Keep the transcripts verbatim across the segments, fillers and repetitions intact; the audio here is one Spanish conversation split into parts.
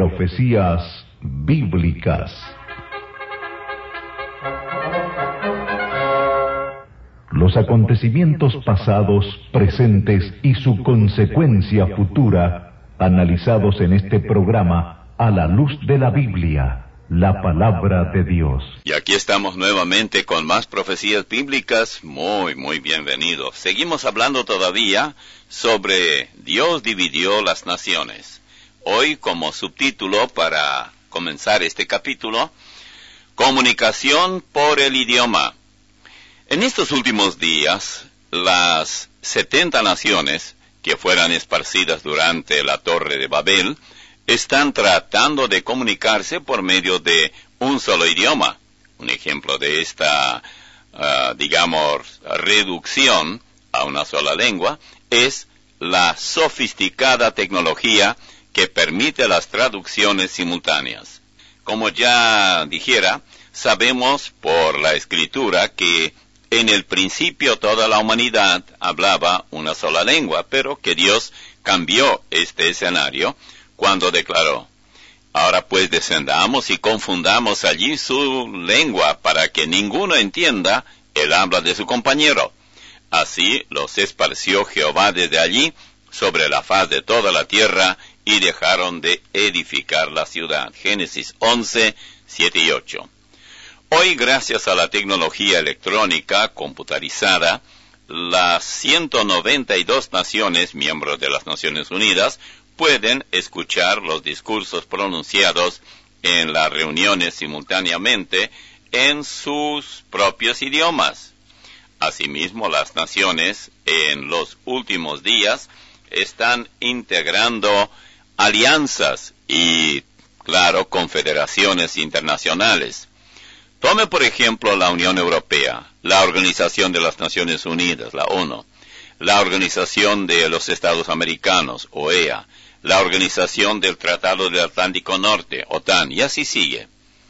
Profecías bíblicas. Los acontecimientos pasados, presentes y su consecuencia futura, analizados en este programa a la luz de la Biblia, la palabra de Dios. Y aquí estamos nuevamente con más profecías bíblicas. Muy, muy bienvenidos. Seguimos hablando todavía sobre Dios dividió las naciones. Hoy, como subtítulo para comenzar este capítulo, comunicación por el idioma. En estos últimos días, las setenta naciones que fueran esparcidas durante la Torre de Babel están tratando de comunicarse por medio de un solo idioma. Un ejemplo de esta, uh, digamos, reducción a una sola lengua es la sofisticada tecnología que permite las traducciones simultáneas. Como ya dijera, sabemos por la Escritura que en el principio toda la humanidad hablaba una sola lengua, pero que Dios cambió este escenario cuando declaró: ahora pues descendamos y confundamos allí su lengua para que ninguno entienda el habla de su compañero. Así los esparció Jehová desde allí sobre la faz de toda la tierra y dejaron de edificar la ciudad. Génesis once, siete y ocho. Hoy, gracias a la tecnología electrónica computarizada, las ciento noventa y dos naciones, miembros de las Naciones Unidas, pueden escuchar los discursos pronunciados en las reuniones simultáneamente en sus propios idiomas. Asimismo, las naciones en los últimos días están integrando alianzas y, claro, confederaciones internacionales. Tome, por ejemplo, la Unión Europea, la Organización de las Naciones Unidas, la ONU, la Organización de los Estados Americanos, O E A, la Organización del Tratado del Atlántico Norte, OTAN, y así sigue.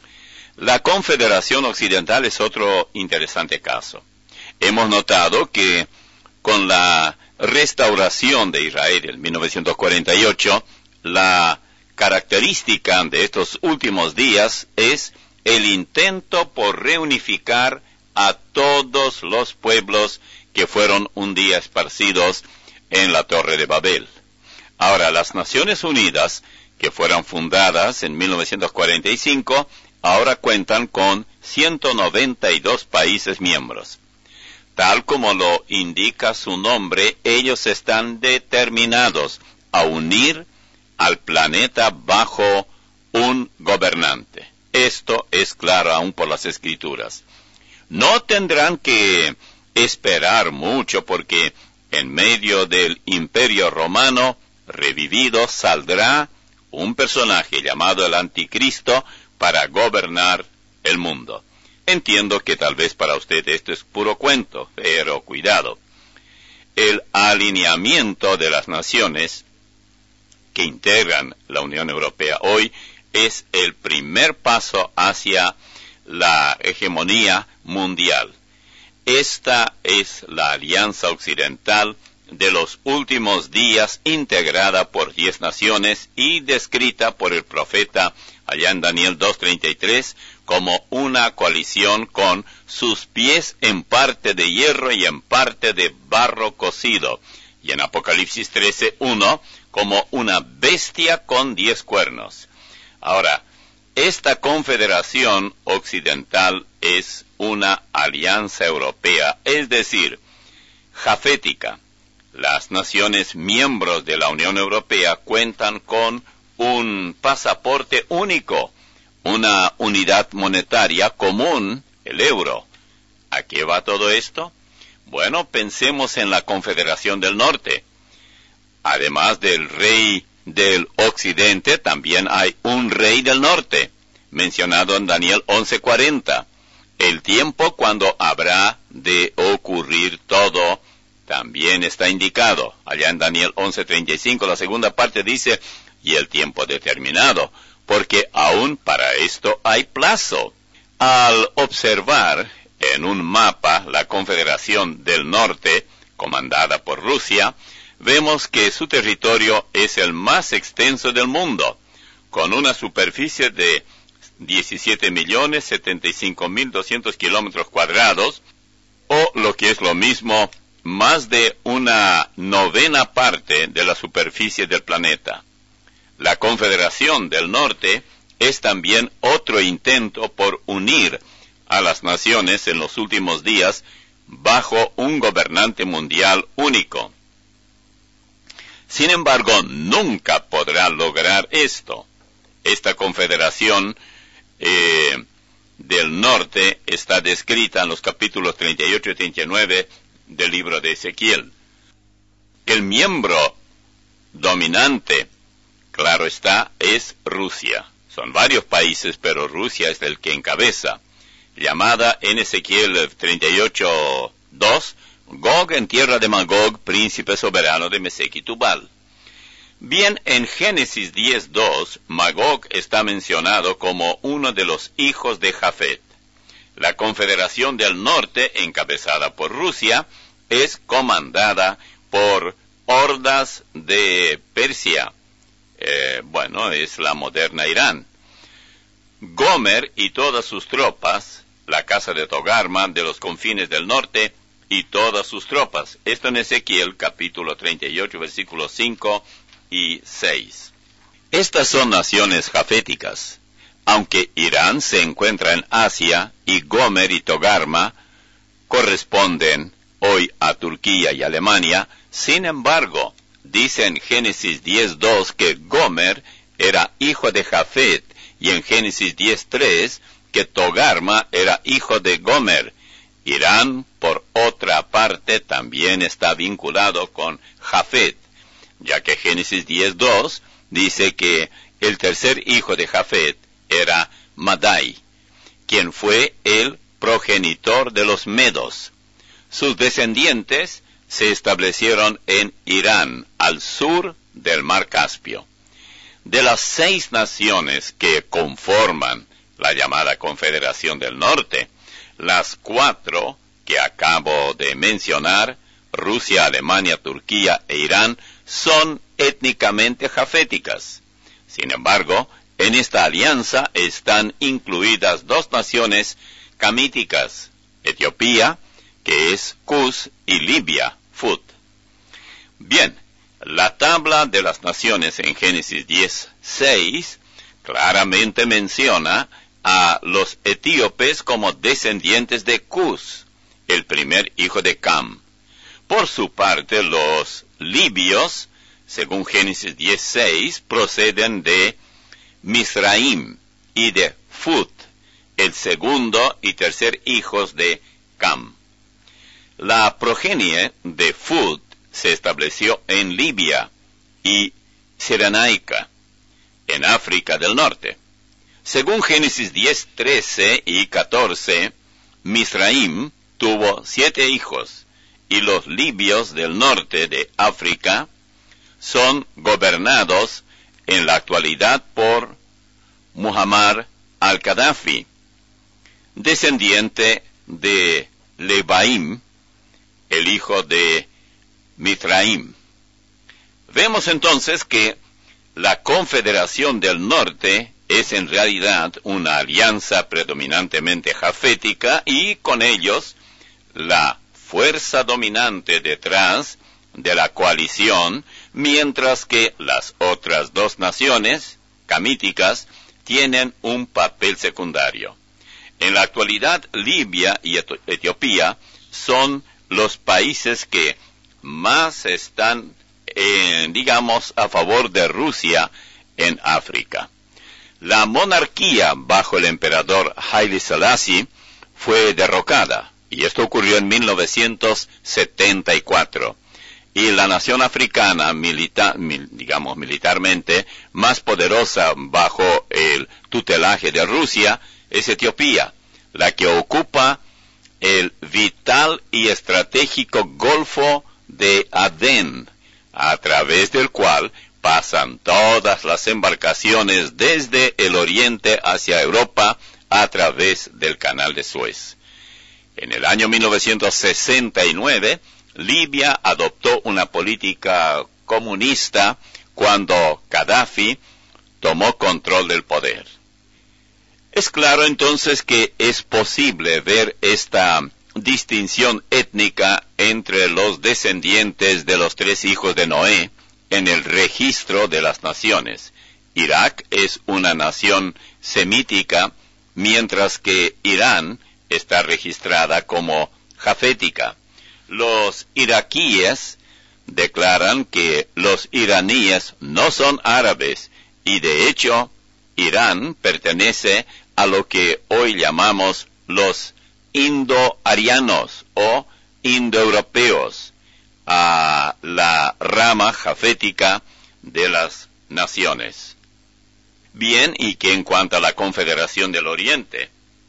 La Confederación Occidental es otro interesante caso. Hemos notado que con la restauración de Israel en mil novecientos cuarenta y ocho, la característica de estos últimos días es el intento por reunificar a todos los pueblos que fueron un día esparcidos en la Torre de Babel. Ahora, las Naciones Unidas, que fueron fundadas en mil novecientos cuarenta y cinco, ahora cuentan con ciento noventa y dos países miembros. Tal como lo indica su nombre, ellos están determinados a unir al planeta bajo un gobernante. Esto es claro aún por las Escrituras. No tendrán que esperar mucho porque en medio del Imperio Romano revivido saldrá un personaje llamado el Anticristo para gobernar el mundo. Entiendo que tal vez para usted esto es puro cuento, pero cuidado. El alineamiento de las naciones que integran la Unión Europea hoy es el primer paso hacia la hegemonía mundial. Esta es la alianza occidental de los últimos días, integrada por diez naciones y descrita por el profeta allá en Daniel dos treinta y tres como una coalición con sus pies en parte de hierro y en parte de barro cocido, y en Apocalipsis trece uno como una bestia con diez cuernos. Ahora, esta confederación occidental es una alianza europea, es decir, jafética. Las naciones miembros de la Unión Europea cuentan con un pasaporte único, una unidad monetaria común, el euro. ¿A qué va todo esto? Bueno, pensemos en la Confederación del Norte. Además del rey del occidente, también hay un rey del norte, mencionado en Daniel once cuarenta. El tiempo cuando habrá de ocurrir todo también está indicado. Allá en Daniel once treinta y cinco, la segunda parte dice: y el tiempo determinado, porque aún para esto hay plazo. Al observar en un mapa la Confederación del Norte, comandada por Rusia, vemos que su territorio es el más extenso del mundo, con una superficie de diecisiete millones setenta y cinco mil doscientos kilómetros cuadrados, o lo que es lo mismo, más de una novena parte de la superficie del planeta. La Confederación del Norte es también otro intento por unir a las naciones en los últimos días bajo un gobernante mundial único. Sin embargo, nunca podrá lograr esto. Esta confederación eh, del norte está descrita en los capítulos treinta y ocho y treinta y nueve del libro de Ezequiel. El miembro dominante, claro está, es Rusia. Son varios países, pero Rusia es el que encabeza. Llamada en Ezequiel treinta y ocho dos, Gog en tierra de Magog, príncipe soberano de Mesec y Tubal. Bien, en Génesis diez dos, Magog está mencionado como uno de los hijos de Jafet. La Confederación del Norte, encabezada por Rusia, es comandada por hordas de Persia. Eh, bueno, es la moderna Irán. Gomer y todas sus tropas, la casa de Togarma de los confines del norte y todas sus tropas. Esto en Ezequiel capítulo treinta y ocho, versículos cinco y seis. Estas son naciones jaféticas. Aunque Irán se encuentra en Asia y Gomer y Togarma corresponden hoy a Turquía y Alemania, sin embargo, dice en Génesis diez dos que Gomer era hijo de Jafet y en Génesis diez tres que Togarma era hijo de Gomer. Irán, por otra parte, también está vinculado con Jafet, ya que Génesis diez dos dice que el tercer hijo de Jafet era Madai, quien fue el progenitor de los medos. Sus descendientes se establecieron en Irán, al sur del mar Caspio. De las seis naciones que conforman la llamada Confederación del Norte, las cuatro que acabo de mencionar, Rusia, Alemania, Turquía e Irán, son étnicamente jaféticas. Sin embargo, en esta alianza están incluidas dos naciones camíticas, Etiopía, que es Cus, y Libia, Fut. Bien, la tabla de las naciones en Génesis diez seis claramente menciona a los etíopes como descendientes de Cus, el primer hijo de Cam. Por su parte, los libios, según Génesis diez seis, proceden de Misraim y de Fut, el segundo y tercer hijos de Cam. La progenie de Fut se estableció en Libia y Cirenaica, en África del Norte. Según Génesis diez trece y catorce, Misraim tuvo siete hijos, y los libios del norte de África son gobernados en la actualidad por Muhammad al-Qaddafi, descendiente de Lebaim, el hijo de Mithraim. Vemos entonces que la Confederación del Norte es en realidad una alianza predominantemente jafética y con ellos la fuerza dominante detrás de la coalición, mientras que las otras dos naciones camíticas tienen un papel secundario. En la actualidad, Libia y Etiopía son los países que más están, eh, digamos, a favor de Rusia en África. La monarquía bajo el emperador Haile Selassie fue derrocada, y esto ocurrió en mil novecientos setenta y cuatro. Y la nación africana, milita, mil, digamos militarmente, más poderosa bajo el tutelaje de Rusia, es Etiopía, la que ocupa el vital y estratégico Golfo de Adén, a través del cual pasan todas las embarcaciones desde el oriente hacia Europa a través del Canal de Suez. En el año mil novecientos sesenta y nueve, Libia adoptó una política comunista cuando Gaddafi tomó control del poder. Es claro entonces que es posible ver esta distinción étnica entre los descendientes de los tres hijos de Noé en el registro de las naciones. Irak es una nación semítica, mientras que Irán está registrada como jafética. Los iraquíes declaran que los iraníes no son árabes y de hecho Irán pertenece a lo que hoy llamamos los indoarianos o indoeuropeos, a la rama jafética de las naciones. Bien, y que en cuanto a la Confederación del Oriente,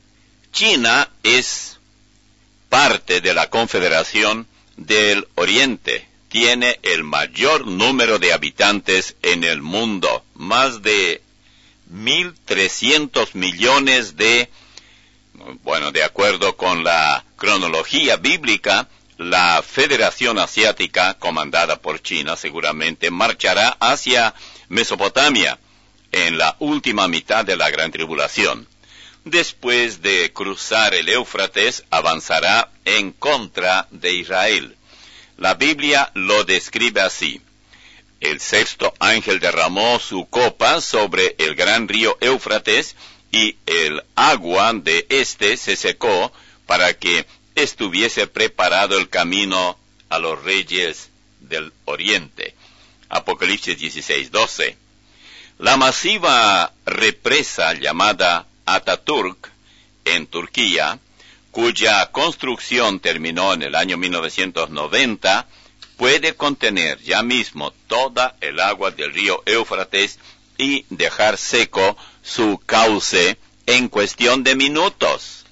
China es parte de la Confederación del Oriente. Tiene el mayor número de habitantes en el mundo, más de mil trescientos millones de, bueno, de acuerdo con la cronología bíblica, la Federación Asiática, comandada por China, seguramente marchará hacia Mesopotamia en la última mitad de la Gran Tribulación. Después de cruzar el Éufrates, avanzará en contra de Israel. La Biblia lo describe así: el sexto ángel derramó su copa sobre el gran río Éufrates, y el agua de éste se secó para que estuviese preparado el camino a los reyes del oriente. Apocalipsis dieciséis doce. La masiva represa llamada Ataturk en Turquía, cuya construcción terminó en el año mil novecientos noventa, puede contener ya mismo toda el agua del río Éufrates y dejar seco su cauce en cuestión de minutos.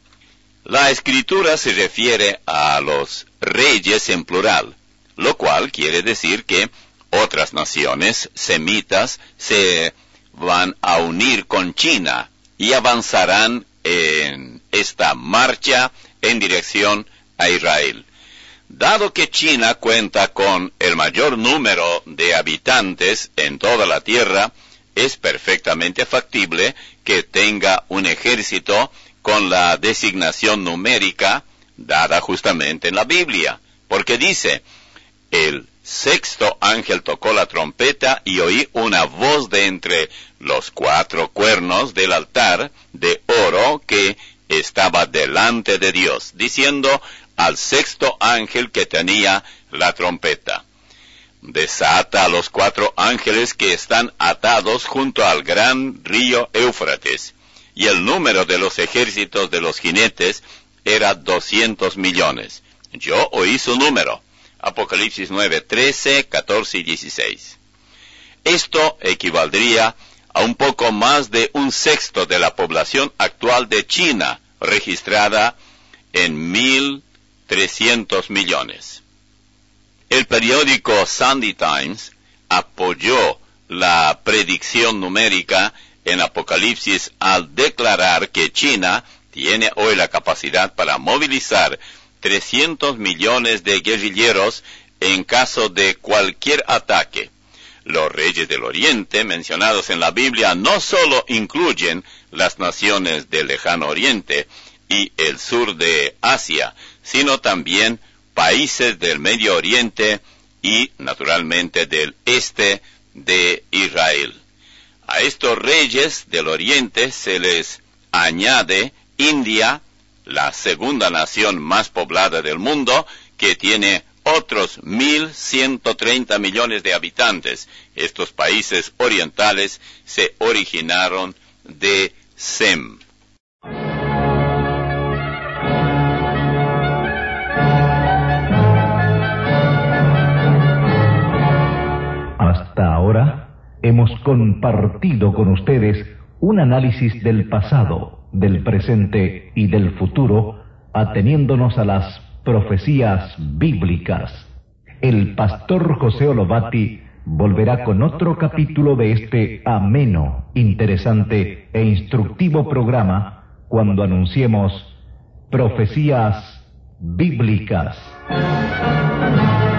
La escritura se refiere a los reyes en plural, lo cual quiere decir que otras naciones semitas se van a unir con China y avanzarán en esta marcha en dirección a Israel. Dado que China cuenta con el mayor número de habitantes en toda la tierra, es perfectamente factible que tenga un ejército con la designación numérica dada justamente en la Biblia, porque dice: el sexto ángel tocó la trompeta y oí una voz de entre los cuatro cuernos del altar de oro que estaba delante de Dios, diciendo al sexto ángel que tenía la trompeta: desata a los cuatro ángeles que están atados junto al gran río Éufrates. Y el número de los ejércitos de los jinetes era doscientos millones. Yo oí su número. Apocalipsis nueve, trece, catorce y dieciséis. Esto equivaldría a un poco más de un sexto de la población actual de China, registrada en mil trescientos millones. El periódico Sunday Times apoyó la predicción numérica en Apocalipsis al declarar que China tiene hoy la capacidad para movilizar trescientos millones de guerrilleros en caso de cualquier ataque. Los reyes del Oriente mencionados en la Biblia no solo incluyen las naciones del Lejano Oriente y el sur de Asia, sino también países del Medio Oriente y, naturalmente, del este de Israel. A estos reyes del Oriente se les añade India, la segunda nación más poblada del mundo, que tiene otros mil ciento treinta millones de habitantes. Estos países orientales se originaron de Sem. Hasta ahora hemos compartido con ustedes un análisis del pasado, del presente y del futuro, ateniéndonos a las profecías bíblicas. El pastor José Olobati volverá con otro capítulo de este ameno, interesante e instructivo programa cuando anunciemos Profecías Bíblicas.